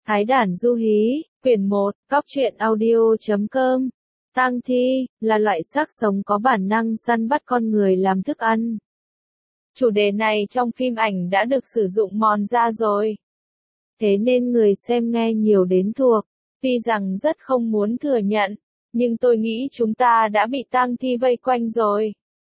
Thái Đản Du Hí, quyển 1, Cóc truyện audio.com. Tang thi là loại xác sống có bản năng săn bắt con người làm thức ăn. Chủ đề này trong phim ảnh đã được sử dụng mòn ra rồi. Thế nên người xem nghe nhiều đến thuộc, tuy rằng rất không muốn thừa nhận, nhưng tôi nghĩ chúng ta đã bị tang thi vây quanh rồi.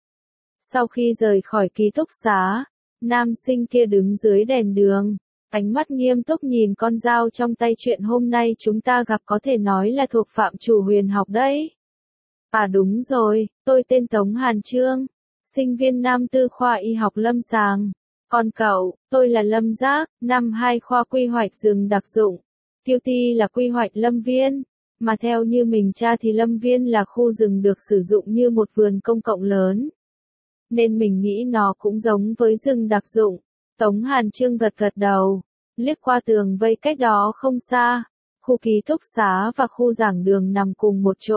Sau khi rời khỏi ký túc xá, nam sinh kia đứng dưới đèn đường, ánh mắt nghiêm túc nhìn con dao trong tay. Chuyện hôm nay chúng ta gặp có thể nói là thuộc phạm trù huyền học đấy. À đúng rồi, tôi tên Tống Hàn Chương, sinh viên năm tư khoa y học lâm sàng. Còn cậu, tôi là Lâm Giác, năm 2 khoa quy hoạch rừng đặc dụng. Tiêu ty là quy hoạch lâm viên, mà theo như mình tra thì lâm viên là khu rừng được sử dụng như một vườn công cộng lớn. Nên mình nghĩ nó cũng giống với rừng đặc dụng. Tống Hàn Chương gật gật đầu, liếc qua tường vây cách đó không xa, khu ký túc xá và khu giảng đường nằm cùng một chỗ.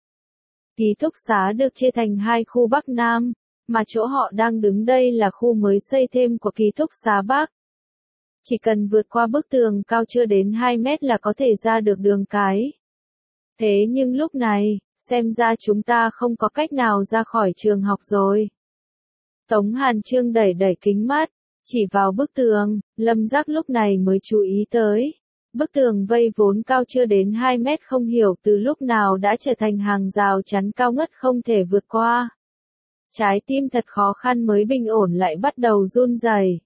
Ký túc xá được chia thành 2 khu Bắc Nam, mà chỗ họ đang đứng đây là khu mới xây thêm của ký túc xá Bắc. Chỉ cần vượt qua bức tường cao chưa đến 2 mét là có thể ra được đường cái. Thế nhưng lúc này, xem ra chúng ta không có cách nào ra khỏi trường học rồi. Tống Hàn Chương đẩy kính mắt, chỉ vào bức tường. Lâm Giác lúc này mới chú ý tới. Bức tường vây vốn cao chưa đến 2 mét không hiểu từ lúc nào đã trở thành hàng rào chắn cao ngất không thể vượt qua. Trái tim thật khó khăn mới bình ổn lại bắt đầu run rẩy.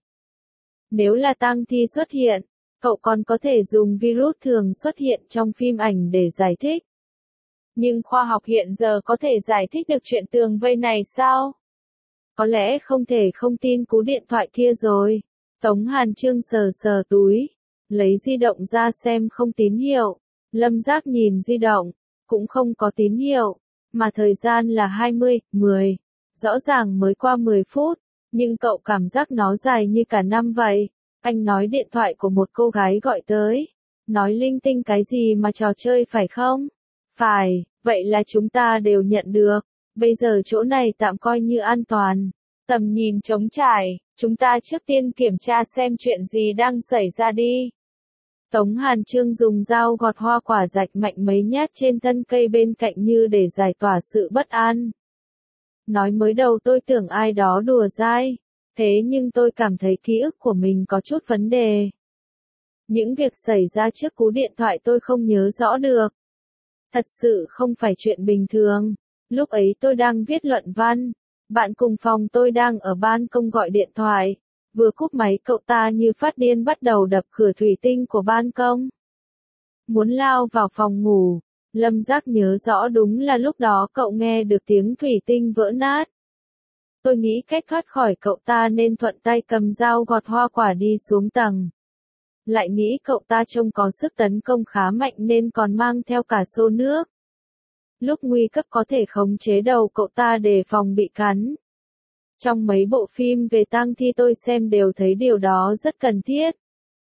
Nếu là tang thi xuất hiện, cậu còn có thể dùng virus thường xuất hiện trong phim ảnh để giải thích. Nhưng khoa học hiện giờ có thể giải thích được chuyện tường vây này sao? Có lẽ không thể không tin cú điện thoại kia rồi. Tống Hàn Chương sờ túi, lấy di động ra xem không tín hiệu. Lâm Giác nhìn di động, cũng không có tín hiệu, mà thời gian là 20:10. Rõ ràng mới qua 10 phút, nhưng cậu cảm giác nó dài như cả năm vậy. Anh nói điện thoại của một cô gái gọi tới, nói linh tinh cái gì mà trò chơi phải không? Phải, vậy là chúng ta đều nhận được. Bây giờ chỗ này tạm coi như an toàn. Tầm nhìn trống trải, chúng ta trước tiên kiểm tra xem chuyện gì đang xảy ra đi. Tống Hàn Chương dùng dao gọt hoa quả rạch mạnh mấy nhát trên thân cây bên cạnh như để giải tỏa sự bất an. Nói mới đầu tôi tưởng ai đó đùa dai, thế nhưng tôi cảm thấy ký ức của mình có chút vấn đề. Những việc xảy ra trước cú điện thoại tôi không nhớ rõ được. Thật sự không phải chuyện bình thường. Lúc ấy tôi đang viết luận văn, bạn cùng phòng tôi đang ở ban công gọi điện thoại. Vừa cúp máy cậu ta như phát điên bắt đầu đập cửa thủy tinh của ban công. Muốn lao vào phòng ngủ. Lâm Giác nhớ rõ đúng là lúc đó cậu nghe được tiếng thủy tinh vỡ nát. Tôi nghĩ cách thoát khỏi cậu ta nên thuận tay cầm dao gọt hoa quả đi xuống tầng. Lại nghĩ cậu ta trông có sức tấn công khá mạnh nên còn mang theo cả xô nước. Lúc nguy cấp có thể khống chế đầu cậu ta để phòng bị cắn. Trong mấy bộ phim về tang thi tôi xem đều thấy điều đó rất cần thiết.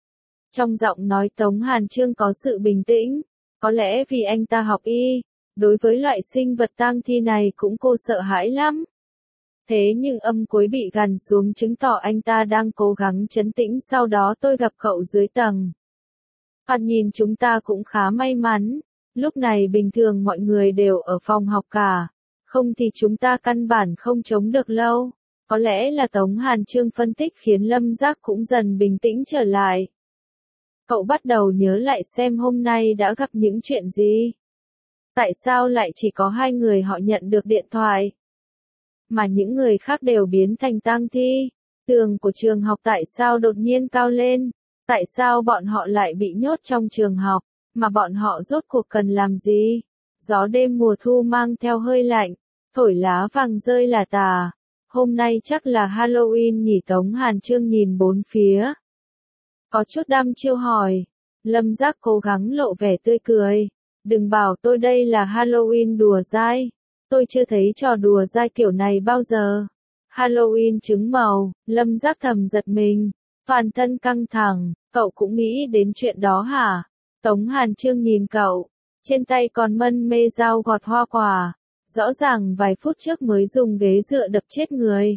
Trong giọng nói Tống Hàn Chương có sự bình tĩnh, có lẽ vì anh ta học y, đối với loại sinh vật tang thi này cũng cô sợ hãi lắm. Thế nhưng âm cuối bị gằn xuống chứng tỏ anh ta đang cố gắng trấn tĩnh. Sau đó tôi gặp cậu dưới tầng. Thoạt nhìn chúng ta cũng khá may mắn. Lúc này bình thường mọi người đều ở phòng học cả. Không thì chúng ta căn bản không chống được lâu. Có lẽ là Tống Hàn Chương phân tích khiến Lâm Giác cũng dần bình tĩnh trở lại. Cậu bắt đầu nhớ lại xem hôm nay đã gặp những chuyện gì. Tại sao lại chỉ có 2 người họ nhận được điện thoại? Mà những người khác đều biến thành tang thi. Tường của trường học tại sao đột nhiên cao lên? Tại sao bọn họ lại bị nhốt trong trường học? Mà bọn họ rốt cuộc cần làm gì? Gió đêm mùa thu mang theo hơi lạnh, thổi lá vàng rơi lả tả. Hôm nay chắc là Halloween nhỉ? Tống Hàn Chương nhìn bốn phía. Có chút đăm chiêu hỏi. Lâm Giác cố gắng lộ vẻ tươi cười. Đừng bảo tôi đây là Halloween đùa dai. Tôi chưa thấy trò đùa dai kiểu này bao giờ. Halloween trứng màu, Lâm Giác thầm giật mình. Toàn thân căng thẳng, cậu cũng nghĩ đến chuyện đó hả? Tống Hàn Chương nhìn cậu, trên tay còn mân mê dao gọt hoa quả. Rõ ràng vài phút trước mới dùng ghế dựa đập chết người.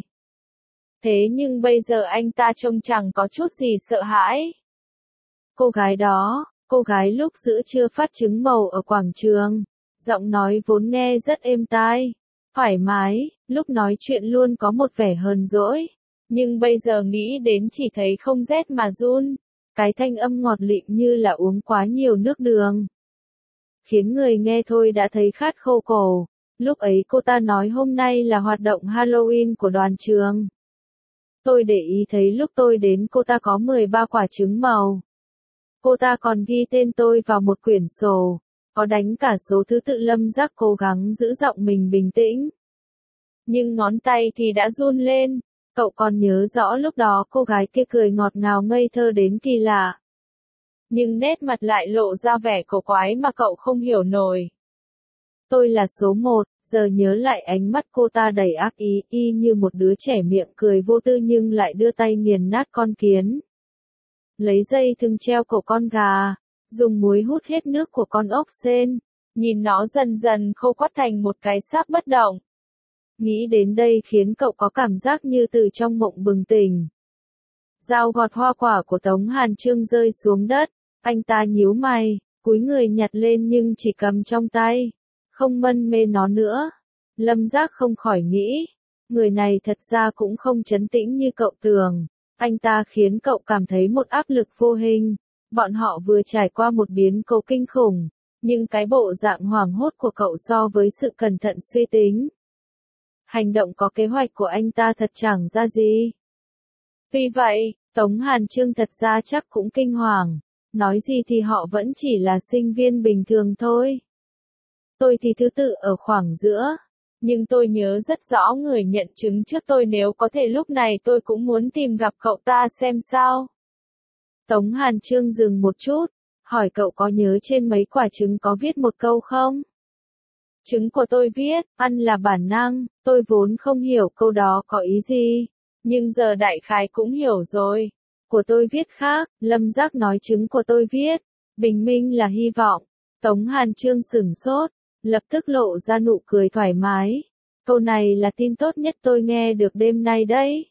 Thế nhưng bây giờ anh ta trông chẳng có chút gì sợ hãi. Cô gái đó, Cô gái lúc giữa trưa phát trứng màu ở quảng trường. Giọng nói vốn nghe rất êm tai, thoải mái, lúc nói chuyện luôn có một vẻ hờn dỗi. Nhưng bây giờ nghĩ đến chỉ thấy không rét mà run. Cái thanh âm ngọt lịm như là uống quá nhiều nước đường. Khiến người nghe thôi đã thấy khát khô cổ. Lúc ấy cô ta nói hôm nay là hoạt động Halloween của đoàn trường. Tôi để ý thấy lúc tôi đến cô ta có 13 quả trứng màu. Cô ta còn ghi tên tôi vào một quyển sổ, có đánh cả số thứ tự. Lâm Giác cố gắng giữ giọng mình bình tĩnh. Nhưng ngón tay thì đã run lên. Cậu còn nhớ rõ lúc đó cô gái kia cười ngọt ngào ngây thơ đến kỳ lạ. Nhưng nét mặt lại lộ ra vẻ cổ quái mà cậu không hiểu nổi. Tôi là số 1, giờ nhớ lại ánh mắt cô ta đầy ác ý, y như một đứa trẻ miệng cười vô tư nhưng lại đưa tay nghiền nát con kiến. Lấy dây thừng treo cổ con gà, dùng muối hút hết nước của con ốc sên, nhìn nó dần dần khô quắt thành một cái xác bất động. Nghĩ đến đây khiến cậu có cảm giác như từ trong mộng bừng tỉnh. Dao gọt hoa quả của Tống Hàn Chương rơi xuống đất, anh ta nhíu mày, cúi người nhặt lên nhưng chỉ cầm trong tay, không mân mê nó nữa. Lâm Giác không khỏi nghĩ, người này thật ra cũng không trấn tĩnh như cậu tưởng. Anh ta khiến cậu cảm thấy một áp lực vô hình. Bọn họ vừa trải qua một biến cố kinh khủng, nhưng cái bộ dạng hoảng hốt của cậu so với sự cẩn thận suy tính, hành động có kế hoạch của anh ta thật chẳng ra gì. Tuy vậy, Tống Hàn Chương thật ra chắc cũng kinh hoàng. Nói gì thì họ vẫn chỉ là sinh viên bình thường thôi. Tôi thì thứ tự ở khoảng giữa. Nhưng tôi nhớ rất rõ người nhận chứng trước tôi, nếu có thể lúc này tôi cũng muốn tìm gặp cậu ta xem sao. Tống Hàn Chương dừng một chút, hỏi cậu có nhớ trên mấy quả trứng có viết một câu không? Trứng của tôi viết, ăn là bản năng. Tôi vốn không hiểu câu đó có ý gì, nhưng giờ đại khái cũng hiểu rồi. Của tôi viết khác. Lâm Giác nói trứng của tôi viết, bình minh là hy vọng. Tống Hàn Chương sửng sốt, lập tức lộ ra nụ cười thoải mái. Câu này là tin tốt nhất tôi nghe được đêm nay đấy.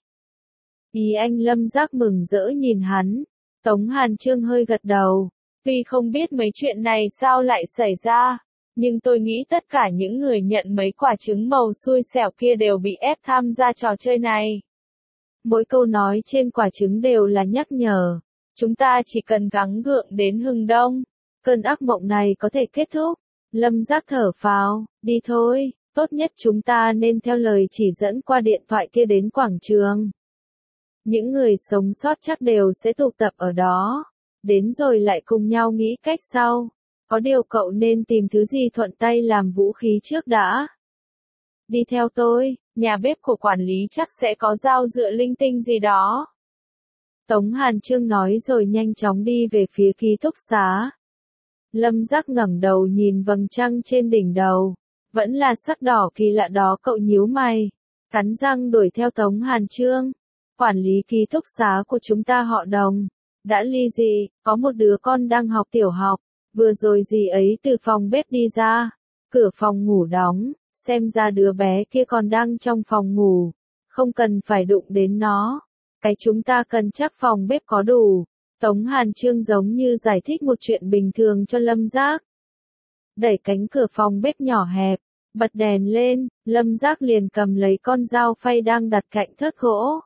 Ý anh? Lâm Giác mừng rỡ nhìn hắn. Tống Hàn Chương hơi gật đầu. Tuy không biết mấy chuyện này sao lại xảy ra, nhưng tôi nghĩ tất cả những người nhận mấy quả trứng màu xui xẻo kia đều bị ép tham gia trò chơi này. Mỗi câu nói trên quả trứng đều là nhắc nhở. Chúng ta chỉ cần gắng gượng đến hừng đông, cơn ác mộng này có thể kết thúc. Lâm Giác thở phào, đi thôi, tốt nhất chúng ta nên theo lời chỉ dẫn qua điện thoại kia đến quảng trường. Những người sống sót chắc đều sẽ tụ tập ở đó. Đến rồi lại cùng nhau nghĩ cách sau. Có điều cậu nên tìm thứ gì thuận tay làm vũ khí trước đã. Đi theo tôi, nhà bếp của quản lý chắc sẽ có dao dựa linh tinh gì đó. Tống Hàn Chương nói rồi nhanh chóng đi về phía ký túc xá. Lâm Giác ngẩng đầu nhìn vầng trăng trên đỉnh đầu. Vẫn là sắc đỏ kỳ lạ đó. Cậu nhíu mày, cắn răng đuổi theo Tống Hàn Chương. Quản lý ký túc xá của chúng ta họ Đồng. Đã ly dị, có một đứa con đang học tiểu học. Vừa rồi dì ấy từ phòng bếp đi ra. Cửa phòng ngủ đóng, xem ra đứa bé kia còn đang trong phòng ngủ. Không cần phải đụng đến nó. Cái chúng ta cần chắc phòng bếp có đủ. Tống Hàn Chương giống như giải thích một chuyện bình thường cho Lâm Giác. Đẩy cánh cửa phòng bếp nhỏ hẹp, bật đèn lên, Lâm Giác liền cầm lấy con dao phay đang đặt cạnh thớt gỗ.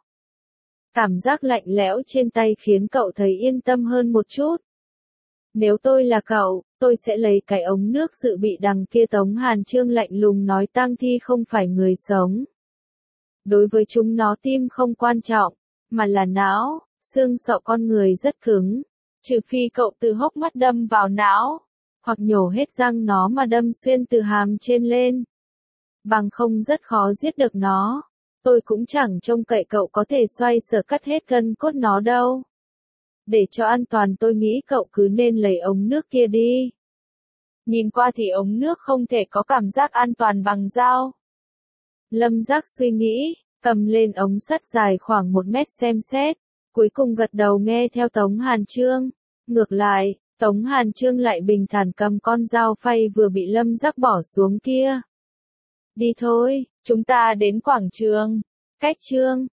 Cảm giác lạnh lẽo trên tay khiến cậu thấy yên tâm hơn một chút. Nếu tôi là cậu, tôi sẽ lấy cái ống nước dự bị đằng kia. Tống Hàn Chương lạnh lùng nói, tang thi không phải người sống. Đối với chúng nó tim không quan trọng, mà là não, xương sọ con người rất cứng. Trừ phi cậu từ hốc mắt đâm vào não, hoặc nhổ hết răng nó mà đâm xuyên từ hàm trên lên. Bằng không rất khó giết được nó. Tôi cũng chẳng trông cậy cậu có thể xoay sở cắt hết gân cốt nó đâu. Để cho an toàn tôi nghĩ cậu cứ nên lấy ống nước kia đi. Nhìn qua thì ống nước không thể có cảm giác an toàn bằng dao. Lâm Giác suy nghĩ, cầm lên ống sắt dài khoảng 1 mét xem xét, cuối cùng gật đầu nghe theo Tống Hàn Chương. Ngược lại, Tống Hàn Chương lại bình thản cầm con dao phay vừa bị Lâm Giác bỏ xuống kia. Đi thôi, chúng ta đến quảng trường. Cách trường